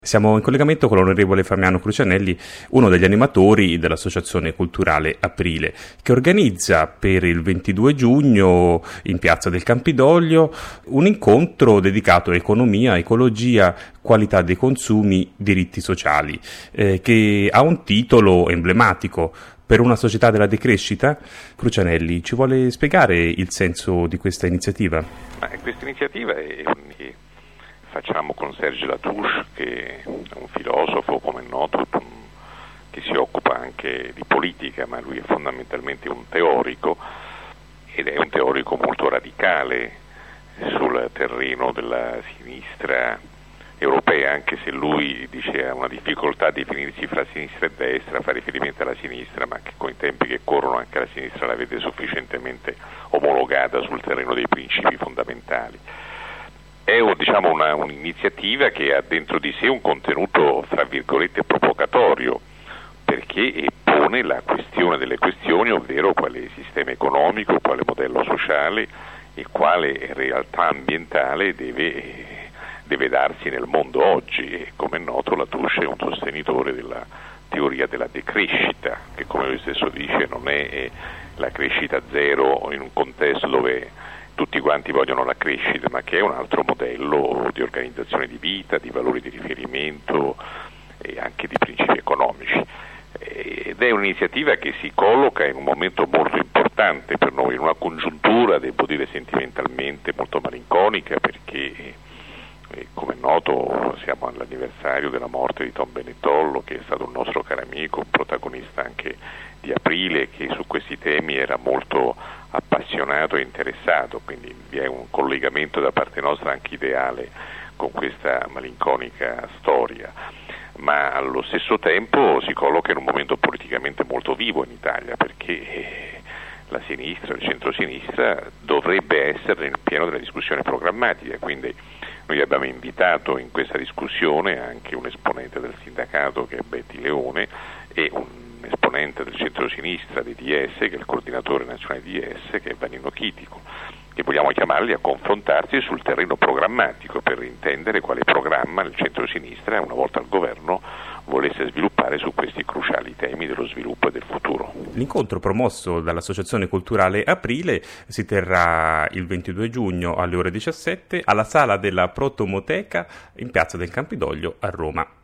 Siamo in collegamento con l'onorevole Fabiano Crucianelli, uno degli animatori dell'Associazione Culturale Aprile, che organizza per il 22 giugno in Piazza del Campidoglio un incontro dedicato a economia, ecologia, qualità dei consumi, diritti sociali, che ha un titolo emblematico: per una società della decrescita. Crucianelli, ci vuole spiegare il senso di questa iniziativa? Questa iniziativa è che facciamo con Serge Latouche, che è un filosofo, come è noto, che si occupa anche di politica, ma lui è fondamentalmente un teorico, ed è un teorico molto radicale sul terreno della sinistra europea, anche se lui dice ha una difficoltà a definirsi fra sinistra e destra, fa riferimento alla sinistra, ma che con i tempi che corrono anche la sinistra la vede sufficientemente omologata sul terreno dei principi fondamentali. È un'iniziativa che ha dentro di sé un contenuto, fra virgolette, provocatorio, perché pone la questione delle questioni, ovvero quale sistema economico, quale modello sociale e quale realtà ambientale deve darsi nel mondo oggi. E come è noto, Latouche è un sostenitore della teoria della decrescita, che come lui stesso dice non è la crescita zero in un contesto dove tutti quanti vogliono la crescita, ma che è un altro modello di organizzazione di vita, di valori di riferimento e anche di principi economici. Ed è un'iniziativa che si colloca in un momento molto importante per noi, in una congiuntura, devo dire sentimentalmente, molto malinconica, perché come è noto siamo all'anniversario della morte di Tom Benettollo, che è stato un nostro caro amico, un protagonista anche di Aprile, che su questi temi era molto appassionato e interessato, quindi vi è un collegamento da parte nostra anche ideale con questa malinconica storia, ma allo stesso tempo si colloca in un momento politicamente molto vivo in Italia, perché la sinistra, il centro-sinistra dovrebbe essere nel pieno della discussione programmatica, quindi noi abbiamo invitato in questa discussione anche un esponente del sindacato, che è Betty Leone, e un esponente del centro-sinistra di DS, che è il coordinatore nazionale di DS, che è Vanino Chitico, che vogliamo chiamarli a confrontarsi sul terreno programmatico per intendere quale programma il centro-sinistra, una volta al governo, volesse sviluppare su questi cruciali temi dello sviluppo e del futuro. L'incontro promosso dall'Associazione Culturale Aprile si terrà il 22 giugno alle ore 17 alla sala della Protomoteca in Piazza del Campidoglio a Roma.